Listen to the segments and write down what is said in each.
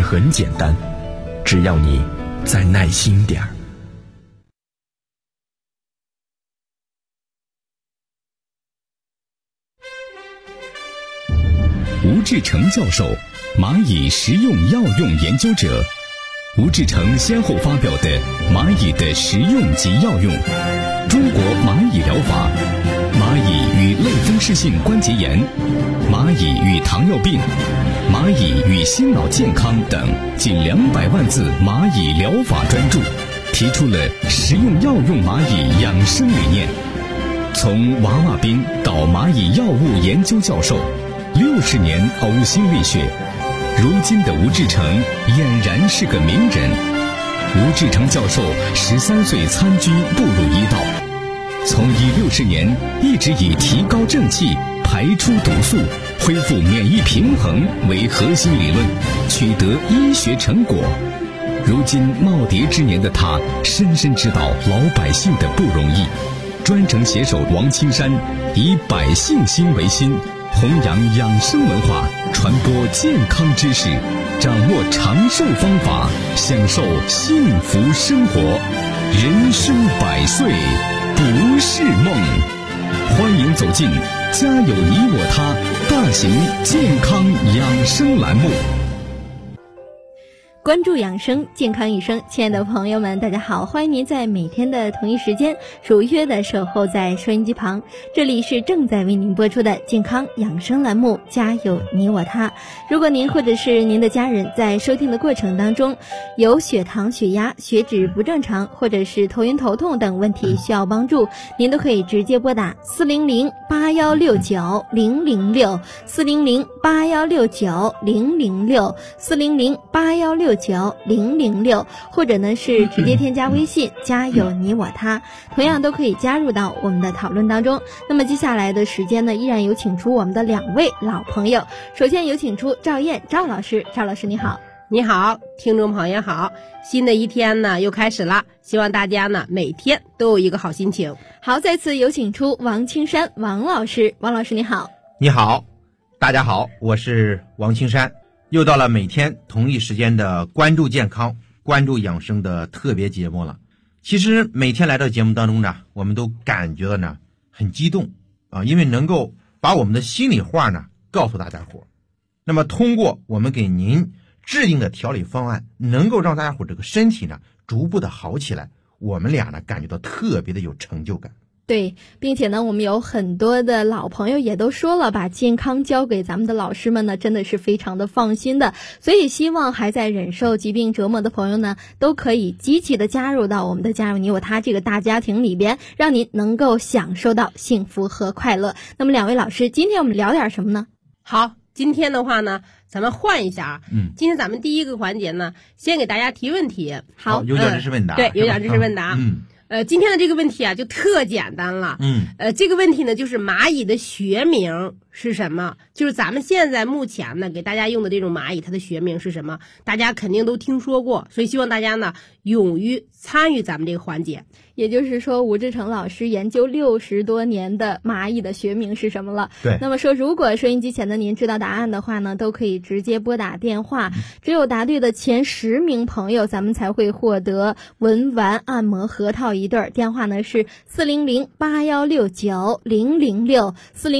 很简单，只要你再耐心点儿。 吴志成教授，蚂蚁食用药用研究者。吴志成先后发表的《蚂蚁的食用及药用》、《中国蚂蚁疗法》、《蚂蚁与类风湿性关节炎》、《蚂蚁与糖尿病》、《蚂蚁与心脑健康》等近200万字蚂蚁疗法专著，提出了食用药用蚂蚁养生理念。从娃娃兵到蚂蚁药物研究教授，60年呕心沥血，如今的吴志成俨然是个名人。吴志成教授13岁参军步入医道，从医60年一直以提高正气、排出毒素、恢复免疫平衡为核心理论，取得医学成果。如今耄耋之年的他，深深知道老百姓的不容易，专程携手王青山，以百姓心为心，弘扬养生文化，传播健康知识，掌握长寿方法，享受幸福生活。人生100岁不是梦。欢迎走进家有你我他大型健康养生栏目。 关注养生，健康一生。亲爱的朋友们，大家好，欢迎您在每天的同一时间如约的守候在收音机旁，这里是正在为您播出的健康养生栏目，家有你我他。如果您或者是您的家人在收听的过程当中有血糖、血压、血脂不正常，或者是头晕头痛等问题需要帮助，您都可以直接拨打400-8169-006 400-8169-006 400-8169-006，或者呢是直接添加微信家有你我他，同样都可以加入到我们的讨论当中。那么接下来的时间呢，依然有请出我们的2位老朋友。首先有请出赵燕赵老师。赵老师你好。 你好，听众朋友好，新的一天呢又开始了，希望大家呢每天都有一个好心情。 好，再次有请出王青山王老师。王老师你好。 你好，大家好，我是王青山。又到了每天同一时间的关注健康、关注养生的特别节目了。其实每天来到节目当中呢，我们都感觉到呢很激动啊，因为能够把我们的心里话呢告诉大家伙。那么通过我们给您制定的调理方案，能够让大家伙这个身体呢逐步的好起来，我们俩呢感觉到特别的有成就感。 对，并且呢我们有很多的老朋友也都说了，把健康交给咱们的老师们呢真的是非常的放心的，所以希望还在忍受疾病折磨的朋友呢都可以积极的加入到我们的家有你我他这个大家庭里边，让您能够享受到幸福和快乐。那么2位老师，今天我们聊点什么呢？ 好，今天的话呢咱们换一下啊，今天咱们第一个环节呢先给大家提问题。 好，有奖知识问答。 对，有奖知识问答。今天的这个问题啊就特简单了。这个问题呢就是蚂蚁的学名是什么？就是咱们现在目前呢给大家用的这种蚂蚁，它的学名是什么？大家肯定都听说过，所以希望大家呢勇于参与咱们这个环节。 也就是说，吴志成老师研究60多年的蚂蚁的学名是什么了？ 对。 那么说，如果收音机前的您知道答案的话呢，都可以直接拨打电话。只有答对的前10名朋友，咱们才会获得文玩按摩核桃1对，电话呢是400-8169-006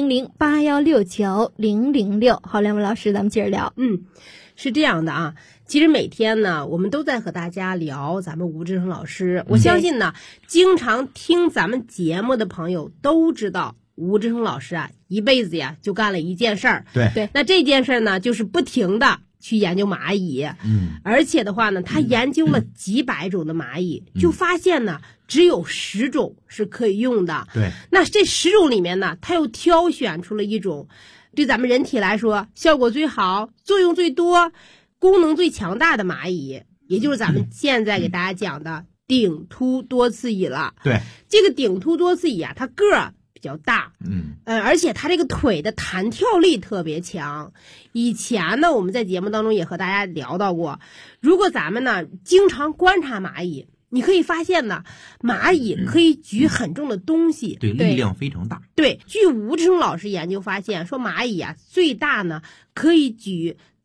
400-8169-006。好，2位老师，咱们接着聊。 是这样的啊，其实每天呢我们都在和大家聊咱们吴志成老师。我相信呢经常听咱们节目的朋友都知道，吴志成老师啊一辈子呀就干了一件事儿。 对， 那这件事儿呢就是不停的去研究蚂蚁。而且的话呢他研究了几百种的蚂蚁，就发现呢只有10种是可以用的。 对， 那这10种里面呢他又挑选出了一种对咱们人体来说效果最好、作用最多、功能最强大的蚂蚁，也就是咱们现在给大家讲的顶突多刺蚁了。 对， 这个顶突多刺蚁啊，它个儿比较大，而且它这个腿的弹跳力特别强。以前呢，我们在节目当中也和大家聊到过，如果咱们呢经常观察蚂蚁，你可以发现呢，蚂蚁可以举很重的东西， 对，力量非常大。 对，据吴志成老师研究发现，说蚂蚁啊最大呢可以举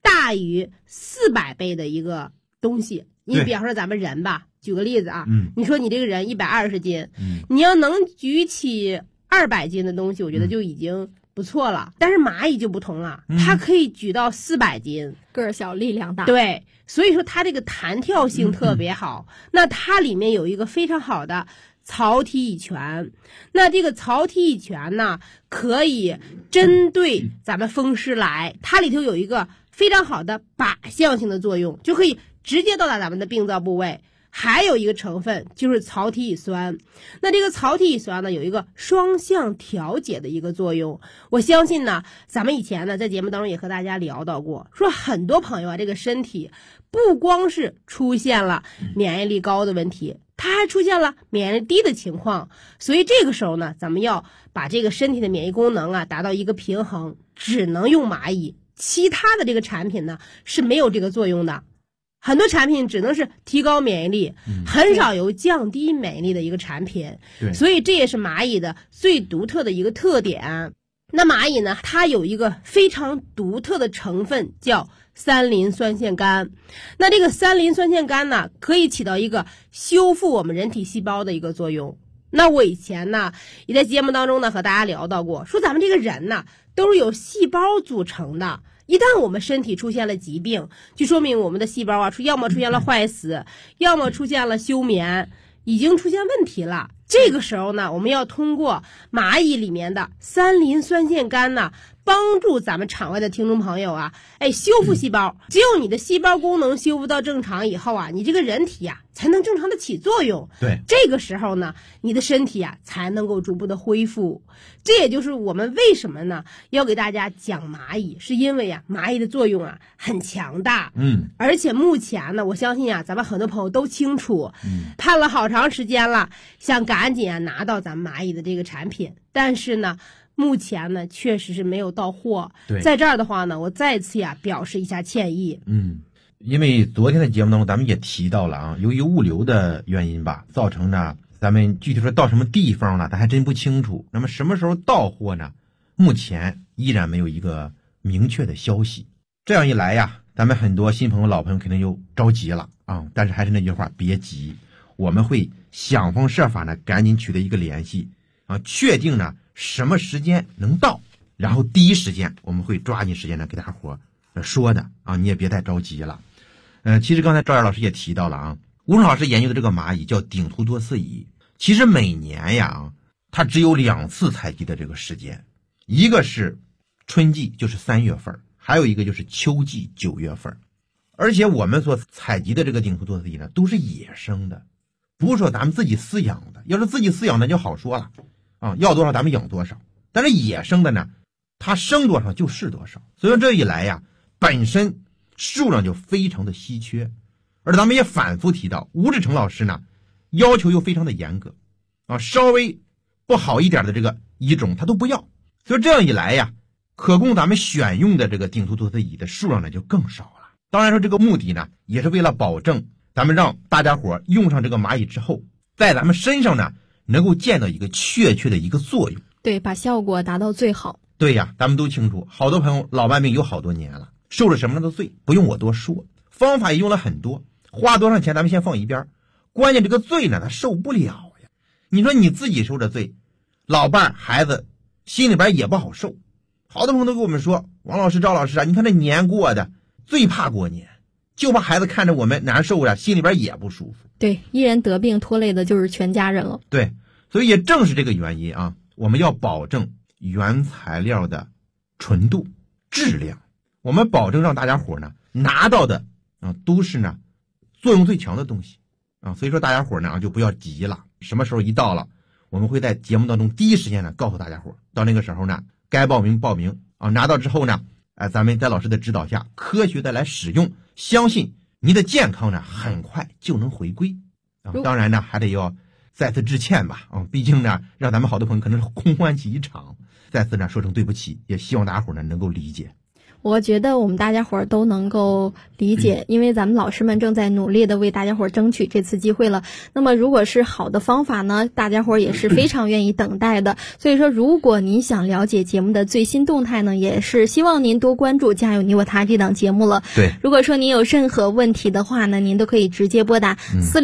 大于400倍的一个东西。你比方说咱们人吧，举个例子啊，你说你这个人120斤，你要能举起200斤的东西，我觉得就已经不错了。但是蚂蚁就不同了，它可以举到400斤， 个儿小力量大。 对，所以说它这个弹跳性特别好。那它里面有一个非常好的槽体乙醛，那这个槽体乙醛呢，可以针对咱们风湿来，它里头有一个非常好的靶向性的作用，就可以直接到达咱们的病灶部位。还有一个成分就是槽体乙酸，那这个槽体乙酸呢，有一个双向调节的一个作用。我相信呢，咱们以前呢在节目当中也和大家聊到过，说很多朋友啊，这个身体不光是出现了免疫力高的问题，它还出现了免疫力低的情况。所以这个时候呢，咱们要把这个身体的免疫功能啊达到一个平衡，只能用蚂蚁，其他的这个产品呢是没有这个作用的。很多产品只能是提高免疫力，很少有降低免疫力的一个产品。所以这也是蚂蚁的最独特的一个特点。那蚂蚁呢，它有一个非常独特的成分叫三磷酸腺苷。那这个三磷酸腺苷呢，可以起到一个修复我们人体细胞的一个作用。那我以前呢也在节目当中呢和大家聊到过，说咱们这个人呢都是由细胞组成的。一旦我们身体出现了疾病，就说明我们的细胞啊，要么出现了坏死，要么出现了休眠，已经出现问题了。这个时候呢，我们要通过蚂蚁里面的三磷酸腺苷呢，帮助咱们场外的听众朋友啊，修复细胞。只有你的细胞功能修复到正常以后啊，你这个人体啊才能正常的起作用。 对， 这个时候呢，你的身体啊才能够逐步的恢复。这也就是我们为什么呢要给大家讲蚂蚁，是因为啊蚂蚁的作用啊很强大。而且目前呢，我相信啊咱们很多朋友都清楚，盼了好长时间了，想赶紧啊拿到咱们蚂蚁的这个产品，但是呢目前呢确实是没有到货。在这儿的话呢，我再次呀表示一下歉意。 因为昨天的节目当中咱们也提到了啊，由于物流的原因吧，造成呢咱们具体说到什么地方呢，咱还真不清楚。那么什么时候到货呢？目前依然没有一个明确的消息。这样一来呀，咱们很多新朋友老朋友肯定又着急了啊。但是还是那句话，别急，我们会想方设法呢赶紧取得一个联系啊，确定呢什么时间能到，然后第一时间我们会抓紧时间呢给大伙说的啊，你也别太着急了。其实刚才赵岩老师也提到了啊，吴老师研究的这个蚂蚁叫顶突多饲蚁，其实每年呀它只有2次采集的这个时间，一个是春季就是3月份，还有一个就是秋季9月份。而且我们所采集的这个顶突多饲蚁呢都是野生的，不是说咱们自己饲养的。要是自己饲养的就好说了啊，要多少咱们养多少。但是野生的呢，它生多少就是多少。所以说这一来呀，本身数量就非常的稀缺。而咱们也反复提到，吴志成老师呢要求又非常的严格啊，稍微不好一点的这个蚁种他都不要。所以这样一来呀，可供咱们选用的这个顶突多饲蚁的数量呢就更少了。当然说这个目的呢也是为了保证咱们让大家伙用上这个蚂蚁之后，在咱们身上呢能够见到一个确切的一个作用。 对，把效果达到最好。 对呀，咱们都清楚，好多朋友老慢病有好多年了，受了什么样的罪不用我多说，方法也用了很多，花多少钱咱们先放一边，关键这个罪呢他受不了呀。你说你自己受着罪，老伴孩子心里边也不好受。好多朋友都跟我们说，王老师赵老师啊，你看这年过的最怕过年，就怕孩子看着我们难受了，心里边也不舒服。 对，一人得病拖累的就是全家人了。 对，所以也正是这个原因啊，我们要保证原材料的纯度质量，我们保证让大家伙呢拿到的啊都是呢作用最强的东西啊。所以说大家伙呢就不要急了，什么时候一到了，我们会在节目当中第一时间呢告诉大家伙，到那个时候呢该报名报名啊，拿到之后呢咱们在老师的指导下科学的来使用，相信您的健康呢很快就能回归啊。当然呢还得要再次致歉吧啊，毕竟呢让咱们好多朋友可能是空欢喜一场，再次呢说声对不起，也希望大家伙呢能够理解。 我觉得我们大家伙儿都能够理解，因为咱们老师们正在努力的为大家伙儿争取这次机会了。那么如果是好的方法呢，大家伙儿也是非常愿意等待的。所以说，如果您想了解节目的最新动态呢，也是希望您多关注《家有你我他》这档节目了。 对， 如果说您有任何问题的话呢，您都可以直接拨打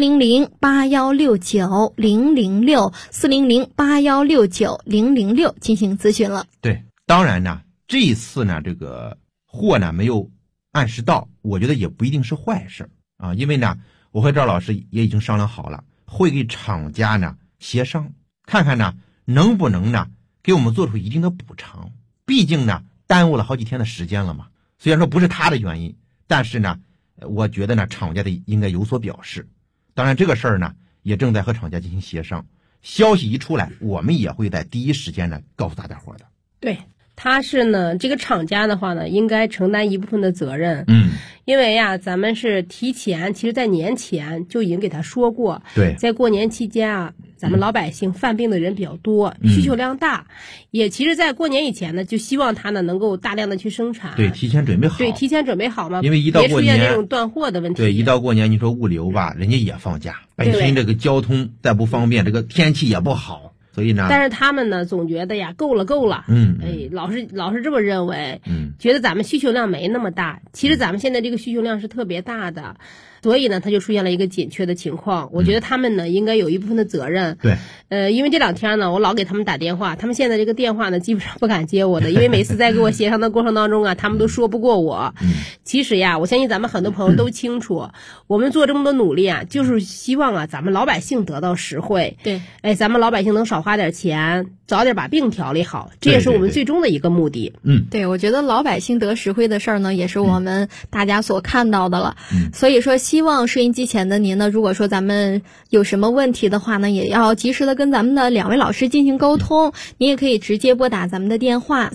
400-8169-006，400-8169-006进行咨询了。 对，当然呢，这一次呢，这个货呢没有按时到，我觉得也不一定是坏事啊，因为呢，我和赵老师也已经商量好了，会给厂家呢协商，看看呢能不能呢给我们做出一定的补偿。毕竟呢耽误了好几天的时间了嘛，虽然说不是他的原因，但是呢，我觉得呢厂家的应该有所表示。当然这个事儿呢也正在和厂家进行协商，消息一出来，我们也会在第一时间呢告诉大家伙的。 对。他是呢，这个厂家的话呢，应该承担一部分的责任。因为呀，咱们是提前，其实在年前就已经给他说过。 对， 在过年期间啊，咱们老百姓犯病的人比较多，需求量大，也其实在过年以前呢，就希望他呢能够大量的去生产。 对，提前准备好。 对，提前准备好嘛， 因为一到过年， 别出现这种断货的问题。 对，一到过年，你说物流吧，人家也放假，本身这个交通再不方便，这个天气也不好。所以呢， 但是他们呢总觉得呀够了，老是这么认为，觉得咱们需求量没那么大，其实咱们现在这个需求量是特别大的，所以呢他就出现了一个紧缺的情况。我觉得他们呢应该有一部分的责任。 对， 因为这两天呢我老给他们打电话，他们现在这个电话呢基本上不敢接我的，因为每次在给我协商的过程当中啊，他们都说不过我。其实呀，我相信咱们很多朋友都清楚，我们做这么多努力啊，就是希望啊咱们老百姓得到实惠。 对， 咱们老百姓能少花点钱，早点把病调理好，这也是我们最终的一个目的。 对，我觉得老百姓得实惠的事儿呢，也是我们大家所看到的了。所以说，希望收音机前的您呢，如果说咱们有什么问题的话呢，也要及时的跟咱们的2位老师进行沟通。您也可以直接拨打咱们的电话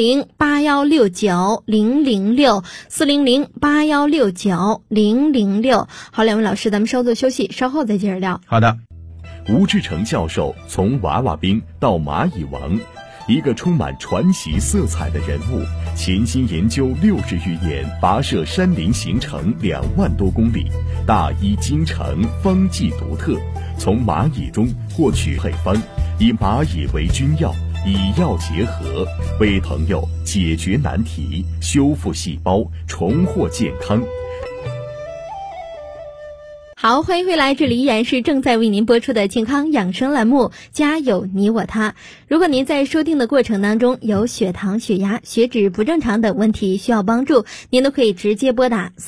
400-8169-006，400-8169-006。好，2位老师，咱们稍作休息，稍后再接着聊。 好的。 吴志成教授从娃娃兵到蚂蚁王，一个充满传奇色彩的人物，潜心研究60余年，跋涉山林行程2万多公里，大医精诚，方剂独特，从蚂蚁中获取配方，以蚂蚁为君药，以药结合，为朋友解决难题，修复细胞，重获健康。 好，欢迎回来，这里依然是正在为您播出的健康养生栏目家有你我他。如果您在收听的过程当中有血糖、血压、血脂不正常等问题需要帮助，您都可以直接拨打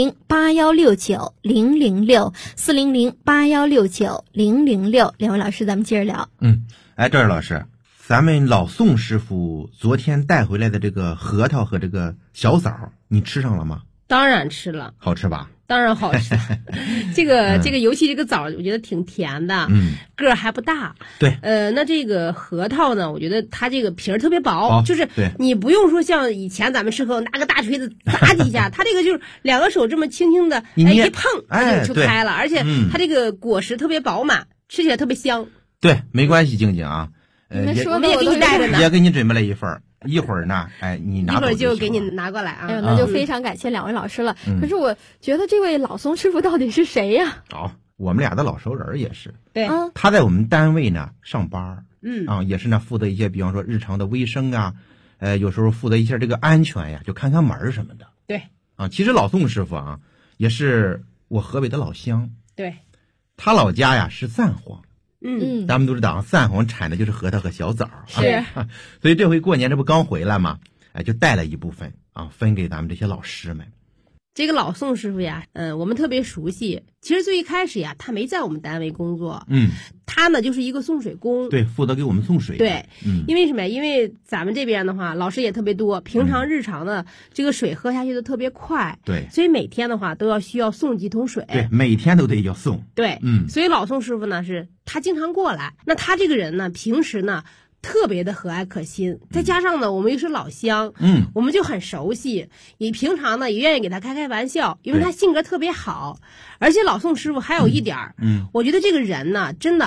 400-8169-006，400-8169-006。2位老师，咱们接着聊。 赵老师，咱们老宋师傅昨天带回来的这个核桃和这个小枣，你吃上了吗？ 当然吃了。 好吃吧？ 当然好吃。这个尤其这个枣我觉得挺甜的，个儿还不大。 对。 那这个核桃呢，我觉得它这个皮儿特别薄，就是你不用说像以前咱们吃核桃拿个大锤子砸几下，它这个就是2个手这么轻轻的一碰它就开了，而且它这个果实特别饱满，吃起来特别香。 对，没关系，静静啊。 我们也给你带着呢， 也给你准备了一份。一会儿呢，你拿一会儿就给你拿过来啊。 那就非常感谢2位老师了。可是我觉得这位老宋师傅到底是谁呀？ 我们俩的老熟人也是。 对， 他在我们单位呢上班，也是呢负责一些，比方说日常的卫生啊，有时候负责一下这个安全呀，就看看门什么的。 对， 其实老宋师傅啊，也是我河北的老乡。 对， 他老家呀是赞皇。咱们都知道赞皇产的就是核桃和小枣， 是， 所以这回过年这不刚回来嘛，就带了一部分分给咱们这些老师们。 这个老宋师傅呀，我们特别熟悉。其实最一开始呀，他没在我们单位工作，他呢就是一个送水工， 对，负责给我们送水。 对，因为什么呀？因为咱们这边的话，老师也特别多，平常日常的这个水喝下去的特别快， 对， 所以每天的话都需要送几桶水， 对，每天都得要送， 对，所以老宋师傅呢是他经常过来。那他这个人呢，平时呢特别的和蔼可亲，再加上呢我们又是老乡，我们就很熟悉，也平常呢也愿意给他开开玩笑，因为他性格特别好。而且老宋师傅还有一点我觉得这个人呢真的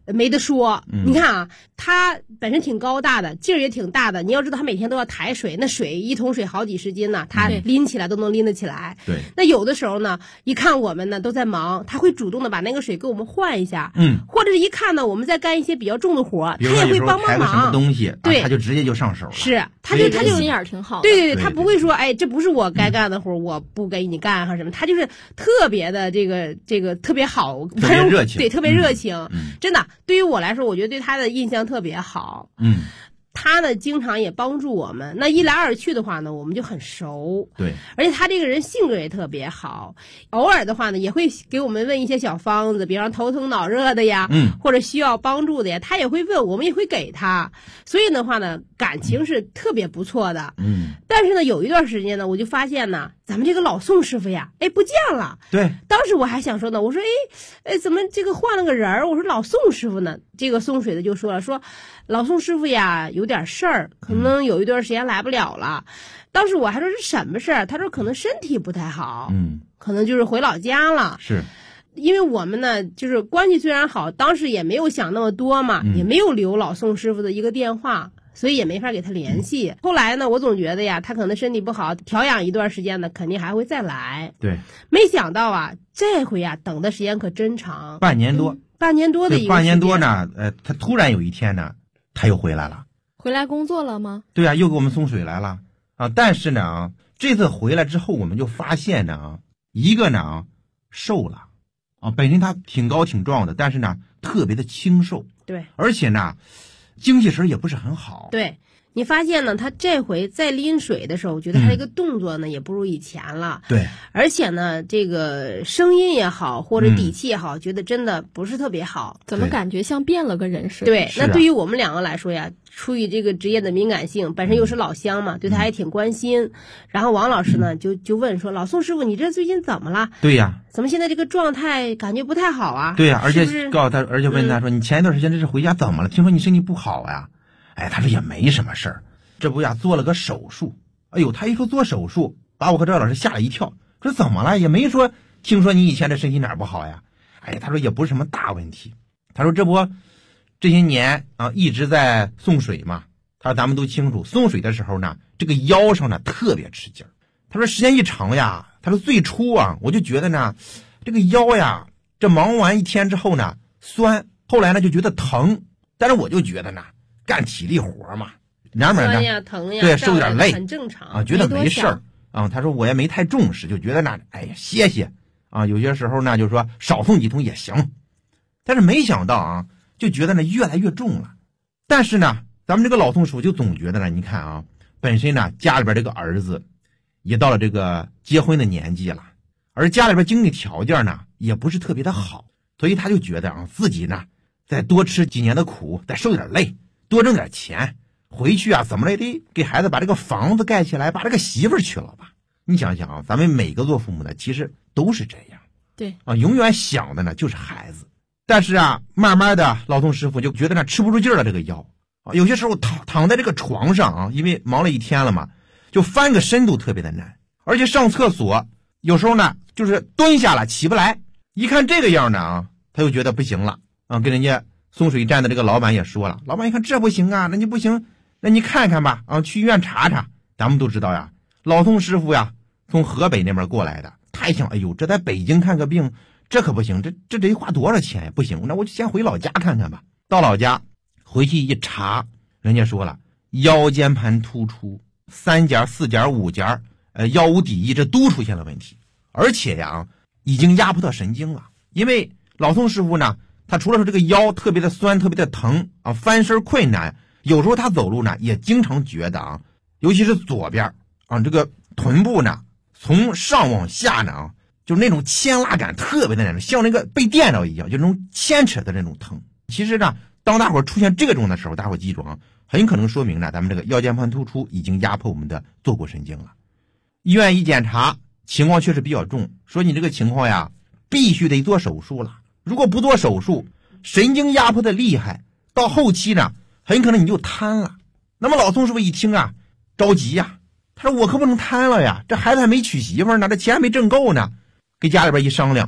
没得说。你看啊，他本身挺高大的，劲儿也挺大的。你要知道，他每天都要抬水，那水一桶水好几十斤呢，他拎起来都能拎得起来。 对。 那有的时候呢，一看我们呢都在忙，他会主动的把那个水给我们换一下。或者是一看呢我们在干一些比较重的活，他也会帮忙。 抬个什么东西， 对， 他就直接就上手了。 是，他就心眼挺好的。 对，他不会说，哎，这不是我该干的活，我不给你干哈什么。他就是特别的这个特别好， 特别热情。 对，特别热情。真的，对于我来说，我觉得对他的印象特别好。他呢，经常也帮助我们。那一来二去的话呢，我们就很熟。 对， 而且他这个人性格也特别好。偶尔的话呢，也会给我们问一些小方子，比方头疼脑热的呀，或者需要帮助的呀，他也会问，我们也会给他。所以的话呢，感情是特别不错的。但是呢，有一段时间呢，我就发现呢，咱们这个老宋师傅呀，哎，不见了。 对， 当时我还想说呢，我说，哎，怎么这个换了个人儿？我说老宋师傅呢？这个送水的就说了，说老宋师傅呀，有点事儿，可能有一段时间来不了了。当时我还说是什么事儿？他说可能身体不太好，可能就是回老家了。 是。 因为我们呢，就是关系虽然好，当时也没有想那么多嘛，也没有留老宋师傅的一个电话，所以也没法给他联系。后来呢，我总觉得呀，他可能身体不好，调养一段时间呢，肯定还会再来。 对， 没想到啊，这回呀，等的时间可真长， 半年多的一个半年多呢。他突然有一天呢，他又回来了。 回来工作了吗？ 对啊，又给我们送水来了啊！但是呢，这次回来之后，我们就发现呢，一个呢瘦了啊，本身他挺高挺壮的，但是呢特别的清瘦。 对， 而且呢精气神也不是很好。 对，你发现呢，他这回在拎水的时候，我觉得他这个动作呢也不如以前了。 对， 而且呢，这个声音也好，或者底气也好，觉得真的不是特别好。 怎么感觉像变了个人似的？ 对，那对于我们两个来说呀，出于这个职业的敏感性，本身又是老乡嘛，对他也挺关心。然后王老师呢就问说：“老宋师傅，你这最近怎么了？” 对呀， 怎么现在这个状态感觉不太好啊？ 对呀，而且告诉他，而且问他说：“你前一段时间这是回家怎么了？听说你身体不好呀？”哎，他说也没什么事儿，这不呀做了个手术。哎呦，他一说做手术，把我和赵老师吓了一跳，说怎么了？也没说听说你以前的身体哪儿不好呀？哎，他说也不是什么大问题。他说这不这些年啊一直在送水嘛。他说咱们都清楚，送水的时候呢，这个腰上呢特别吃劲儿。他说时间一长呀，他说最初啊我就觉得呢，这个腰呀，这忙完一天之后呢酸，后来呢就觉得疼。但是我就觉得呢，干体力活嘛，难免酸呀疼呀， 对，受点累很正常啊，觉得没事儿啊。他说我也没太重视，就觉得呢，哎呀歇歇啊，有些时候呢就说少送几桶也行。但是没想到啊，就觉得呢越来越重了。但是呢，咱们这个老宋师傅就总觉得呢，你看啊，本身呢家里边这个儿子也到了这个结婚的年纪了，而家里边经济条件呢也不是特别的好，所以他就觉得啊自己呢再多吃几年的苦，再受点累，多挣点钱，回去啊怎么也得给孩子把这个房子盖起来，把这个媳妇儿娶了吧。你想想啊，咱们每个做父母的其实都是这样。 对啊，永远想的呢就是孩子。但是啊，慢慢的老宋师傅就觉得呢吃不住劲儿了，这个腰啊，有些时候躺在这个床上啊，因为忙了一天了嘛，就翻个身都特别的难，而且上厕所有时候呢就是蹲下了起不来。一看这个样呢啊，他就觉得不行了啊，跟人家送水站的这个老板也说了，老板一看这不行啊，那你不行，那你看看吧啊，去医院查查。咱们都知道呀，老宋师傅呀从河北那边过来的，他一想，哎呦，这在北京看个病这可不行，这得花多少钱呀？不行，那我就先回老家看看吧。到老家回去一查，人家说了腰间盘突出，3节、4节、5节，腰无底翼，这都出现了问题，而且呀已经压迫到神经了。因为老宋师傅呢，他除了说这个腰特别的酸，特别的疼啊，翻身困难，有时候他走路呢也经常觉得啊，尤其是左边啊，这个臀部呢从上往下呢啊，就是那种牵拉感特别的难，像那个被电到一样，就那种牵扯的那种疼。其实呢，当大伙出现这种的时候，大伙记住啊，很可能说明呢，咱们这个腰间盘突出已经压迫我们的坐骨神经了。医院一检查，情况确实比较重，说你这个情况呀，必须得做手术了。如果不做手术，神经压迫的厉害，到后期呢，很可能你就瘫了。那么老宋师傅一听啊，着急呀，他说我可不能瘫了呀，这孩子还没娶媳妇呢，这钱还没挣够呢。给家里边一商量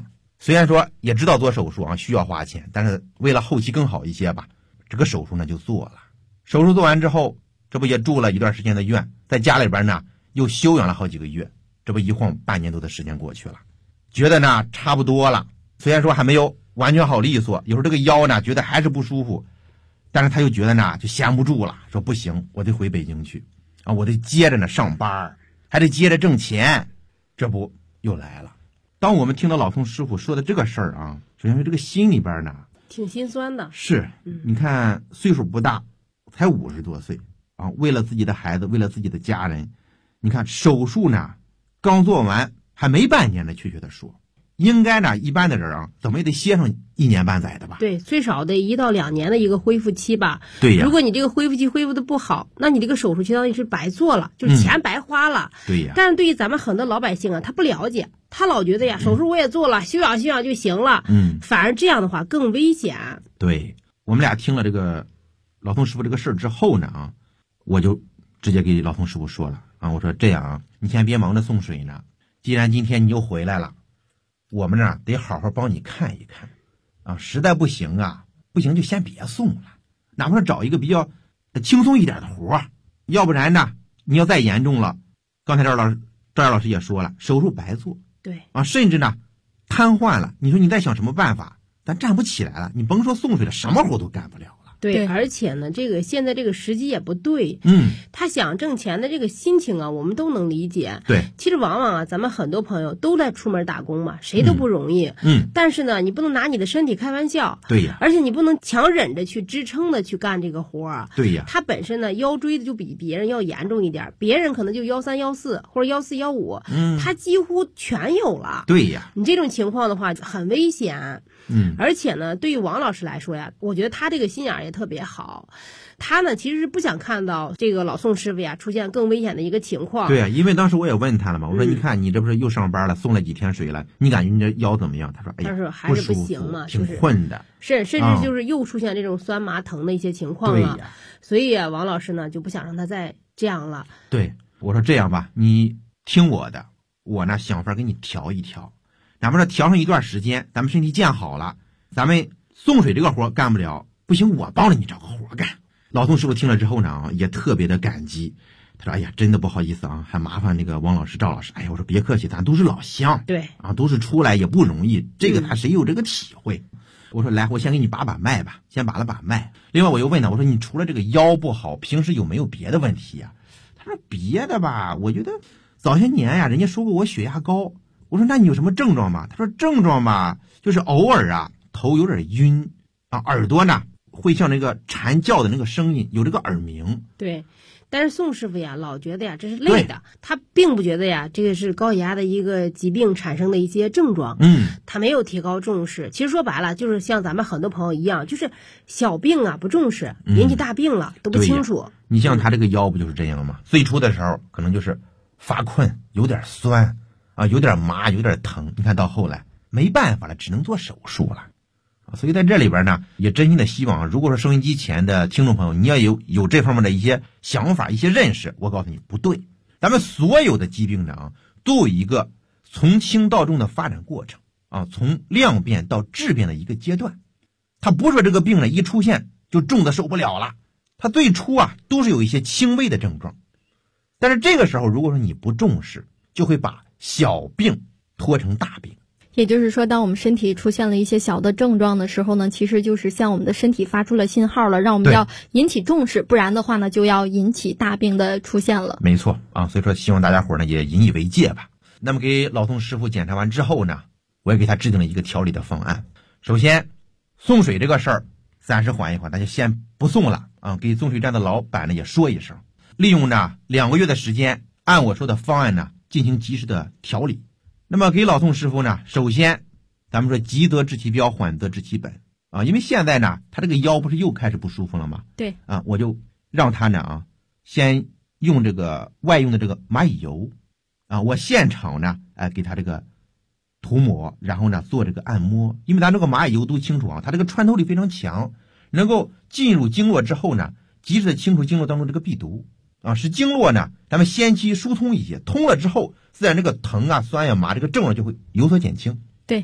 虽然说也知道做手术啊需要花钱，但是为了后期更好一些吧，这个手术呢就做了。手术做完之后，这不也住了一段时间的院，在家里边呢又休养了好几个月，这不一晃半年多的时间过去了，觉得呢差不多了，虽然说还没有完全好利索，有时候这个腰呢觉得还是不舒服，但是他又觉得呢就闲不住了，说不行，我得回北京去啊，我得接着呢上班，还得接着挣钱。这不又来了。当我们听到老宋师傅说的这个事儿啊，首先这个心里边呢挺心酸的。 是，你看岁数不大，才50多岁啊，为了自己的孩子，为了自己的家人，你看手术呢刚做完还没半年呢，确切的说，应该呢一般的人啊怎么也得歇上1年半载的吧。 对，最少得1到2年的一个恢复期吧。 对呀， 如果你这个恢复期恢复的不好，那你这个手术相当于是白做了，就是钱白花了。 对呀。 但是对于咱们很多老百姓啊，他不了解，他老觉得呀手术我也做了，休养就行了。反而这样的话更危险。 对，我们俩听了这个老宋师傅这个事儿之后呢啊，我就直接给老宋师傅说了啊，我说这样啊，你先别忙着送水呢，既然今天你又回来了，我们呢得好好帮你看一看啊，实在不行就先别送了，哪怕是找一个比较轻松一点的活，要不然呢你要再严重了，刚才赵阳老师也说了，手术白做。 对啊，甚至呢瘫痪了，你说你再想什么办法，咱站不起来了，你甭说送水了，什么活都干不了了。 对，而且呢，这个现在这个时机也不对。他想挣钱的这个心情啊，我们都能理解。 对， 其实往往啊，咱们很多朋友都在出门打工嘛，谁都不容易。但是呢，你不能拿你的身体开玩笑。 对呀。 而且你不能强忍着去支撑的去干这个活啊。 对呀。 他本身呢，腰椎的就比别人要严重一点，别人可能就13、14或者14、15，他几乎全有了。 对呀。 你这种情况的话很危险。而且呢，对于王老师来说呀，我觉得他这个心眼也特别好。他呢其实是不想看到这个老宋师傅呀出现更危险的一个情况。 对啊，因为当时我也问他了嘛，我说你看你这不是又上班了，送了几天水了，你感觉你这腰怎么样？他说哎呀， 他说还是不行嘛， 挺困的， 甚至就是又出现这种酸麻疼的一些情况了。所以啊，王老师呢就不想让他再这样了。 对，我说这样吧，你听我的，我呢想法给你调一调，哪怕说调上一段时间，咱们身体健好了，咱们送水这个活干不了，不行我帮着你找个活干。老宋师傅听了之后呢也特别的感激，他说哎呀真的不好意思啊，还麻烦那个王老师赵老师。哎呀，我说别客气，咱都是老乡。 对啊，都是出来也不容易，这个他谁有这个体会。我说来，我先给你把脉吧，先把了把脉。另外我又问他，我说你除了这个腰不好，平时有没有别的问题呀？他说别的吧，我觉得早些年呀人家说过我血压高。我说那你有什么症状吗？他说症状吧就是偶尔啊头有点晕啊，耳朵呢会像那个蝉叫的那个声音，有这个耳鸣。 对，但是宋师傅呀老觉得呀这是累的，他并不觉得呀这个是高血压的一个疾病产生的一些症状。他没有提高重视。其实说白了就是像咱们很多朋友一样，就是小病啊不重视，引起大病了都不清楚。 你像他这个腰不就是这样吗？最初的时候可能就是发困，有点酸啊，有点麻，有点疼，你看到后来没办法了，只能做手术了。所以在这里边呢，也真心的希望，如果说收音机前的听众朋友，你要有这方面的一些想法、一些认识，我告诉你不对。咱们所有的疾病呢，都有一个从轻到重的发展过程啊，从量变到质变的一个阶段。它不是说这个病呢一出现就重的受不了了，它最初啊都是有一些轻微的症状，但是这个时候如果说你不重视，就会把小病拖成大病。 也就是说，当我们身体出现了一些小的症状的时候呢，其实就是向我们的身体发出了信号了，让我们要引起重视，不然的话呢，就要引起大病的出现了。 没错啊，所以说希望大家伙呢也引以为戒吧。那么给老宋师傅检查完之后呢，我也给他制定了一个调理的方案。首先，送水这个事儿暂时缓一缓，大家先不送了啊。给送水站的老板呢也说一声，利用呢2个月的时间，按我说的方案呢进行及时的调理。那么给老宋师傅呢，首先咱们说急则治其标，缓则治其本啊，因为现在呢他这个腰不是又开始不舒服了吗？ 对啊，我就让他呢先用这个外用的这个蚂蚁油啊，我现场呢给他这个涂抹，然后呢做这个按摩。因为咱这个蚂蚁油都清楚啊，它这个穿透力非常强，能够进入经络之后呢，及时的清除经络当中这个壁毒啊，使经络呢咱们先期疏通一些，通了之后自然这个疼啊酸呀麻这个症状就会有所减轻。 对，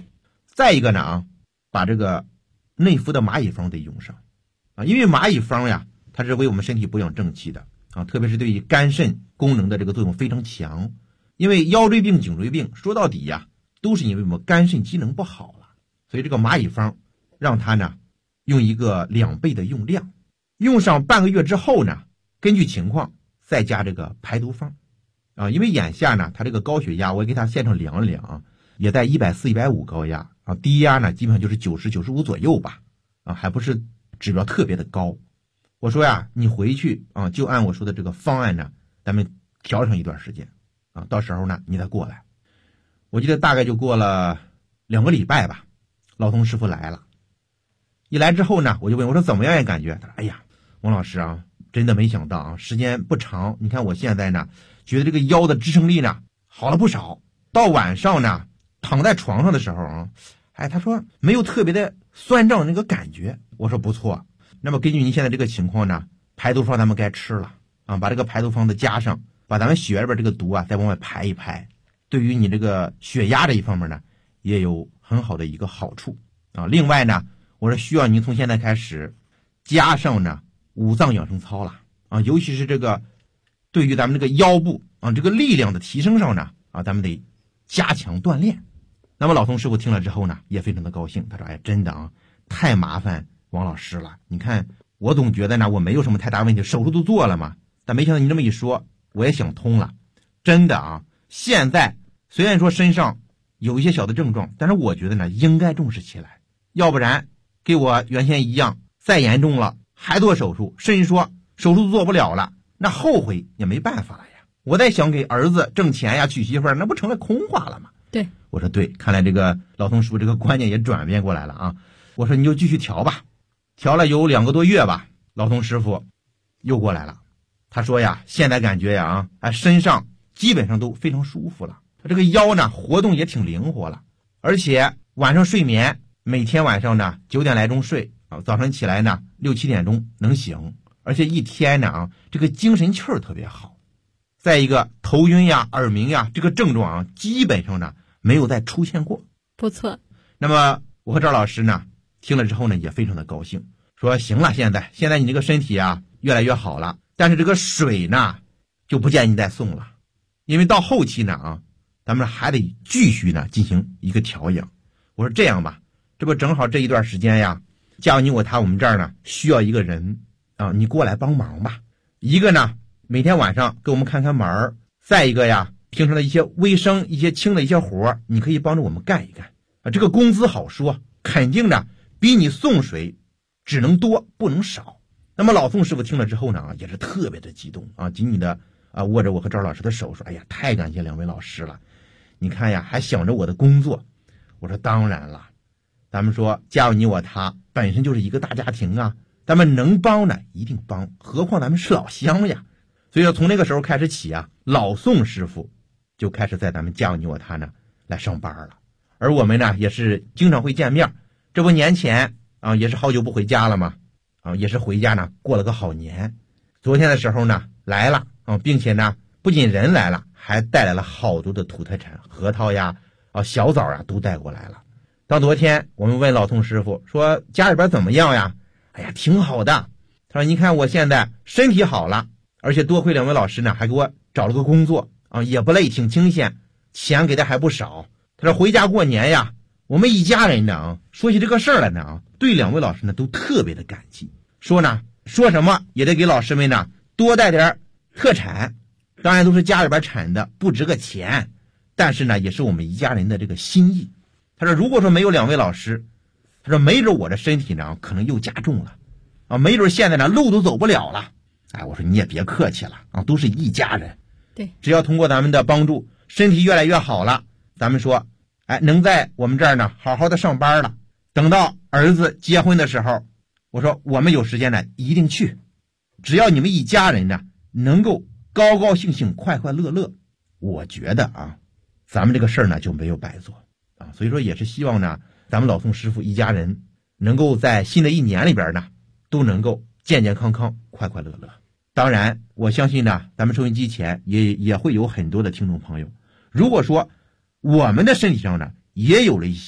再一个呢把这个内服的蚂蚁方得用上因为蚂蚁方呀，它是为我们身体补养正气的特别是对于肝肾功能的这个作用非常强。因为腰椎病、颈椎病说到底呀，都是因为我们肝肾机能不好了，所以这个蚂蚁方让它呢用一个2倍的用量，用上半个月之后呢，根据情况再加这个排毒方因为眼下呢它这个高血压我也给它线上量了量也在140、150高压低压呢基本上就是90、95左右吧还不是指标特别的高。我说呀，你回去就按我说的这个方案呢，咱们调上一段时间到时候呢你再过来。我记得大概就过了2个礼拜吧，老童师傅来了。一来之后呢，我就问我说怎么样也感觉？他说哎呀，王老师真的没想到时间不长，你看我现在呢觉得这个腰的支撑力呢好了不少，到晚上呢躺在床上的时候他说没有特别的酸胀那个感觉。我说不错，那么根据您现在这个情况呢，排毒方咱们该吃了把这个排毒方子加上，把咱们血里边这个毒再往外排一排，对于你这个血压这一方面呢也有很好的一个好处另外呢，我说需要您从现在开始加上呢五脏养生操了尤其是这个对于咱们这个腰部这个力量的提升上呢咱们得加强锻炼。那么老童师傅听了之后呢也非常的高兴，他说哎，真的太麻烦王老师了，你看我总觉得呢我没有什么太大问题，手术都做了嘛，但没想到你这么一说我也想通了。真的现在虽然说身上有一些小的症状，但是我觉得呢应该重视起来，要不然给我原先一样再严重了还做手术，甚至说手术做不了了，那后悔也没办法了呀。我再想给儿子挣钱呀娶媳妇儿，那不成了空话了吗？ 对， 我说对，看来这个老童师傅这个观念也转变过来了我说你就继续调吧。调了有2个多月吧，老童师傅又过来了。他说呀，现在感觉呀身上基本上都非常舒服了，这个腰呢活动也挺灵活了，而且晚上睡眠每天晚上呢9点来钟睡早上起来呢6、7点钟能醒，而且一天呢这个精神气儿特别好。再一个头晕呀、耳鸣呀这个症状基本上呢没有再出现过。 不错。 那么我和赵老师呢听了之后呢也非常的高兴，说行了，现在你这个身体越来越好了，但是这个水呢就不建议你再送了，因为到后期呢咱们还得继续呢进行一个调养。我说这样吧，这不正好这一段时间呀，加上你我他我们这儿呢需要一个人你过来帮忙吧。一个呢每天晚上给我们看看门，再一个呀平常的一些卫生一些轻的一些活你可以帮着我们干一干这个工资好说，肯定的比你送水只能多不能少。那么老宋师傅听了之后呢也是特别的激动紧紧的握着我和赵老师的手说，哎呀，太感谢2位老师了，你看呀还想着我的工作。我说当然了，咱们说家有你我他本身就是一个大家庭咱们能帮呢一定帮，何况咱们是老乡呀。所以说从那个时候开始起老宋师傅就开始在咱们家有你我他呢来上班了，而我们呢也是经常会见面。这不年前也是好久不回家了嘛也是回家呢过了个好年。昨天的时候呢来了并且呢不仅人来了，还带来了好多的土特产，核桃呀小枣都带过来了。当昨天我们问老宋师傅说家里边怎么样呀？哎呀，挺好的。他说你看我现在身体好了，而且多亏2位老师呢还给我找了个工作也不累，挺清闲，钱给的还不少。他说回家过年呀，我们一家人呢说起这个事儿来呢对2位老师呢都特别的感激，说什么也得给老师们呢多带点特产，当然都是家里边产的，不值个钱，但是呢也是我们一家人的这个心意。他说如果说没有2位老师，他说没准我的身体呢可能又加重了没准现在呢路都走不了了。我说你也别客气了都是一家人。 对， 只要通过咱们的帮助，身体越来越好了，咱们说能在我们这儿呢好好的上班了，等到儿子结婚的时候，我说我们有时间呢一定去，只要你们一家人呢能够高高兴兴快快乐乐，我觉得咱们这个事儿呢就没有白做所以说也是希望呢咱们老宋师傅一家人能够在新的一年里边呢都能够健健康康快快乐乐。当然我相信呢咱们收音机前也会有很多的听众朋友，如果说我们的身体上呢也有了一些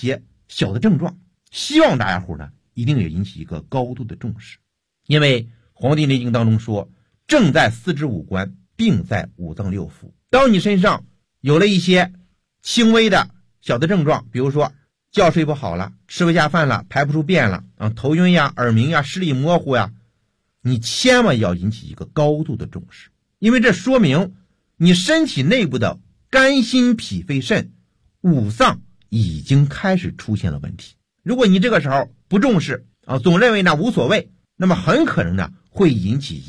小的症状，希望大家伙呢一定要引起一个高度的重视。因为《黄帝内经》当中说，症在四肢五官，病在五脏六腑。当你身上有了一些轻微的小的症状，比如说觉睡不好了，吃不下饭了，排不出便了，头晕呀，耳鸣呀，视力模糊呀，你千万要引起一个高度的重视，因为这说明你身体内部的肝心脾肺肾五脏已经开始出现了问题。如果你这个时候不重视总认为呢无所谓，那么很可能呢会引起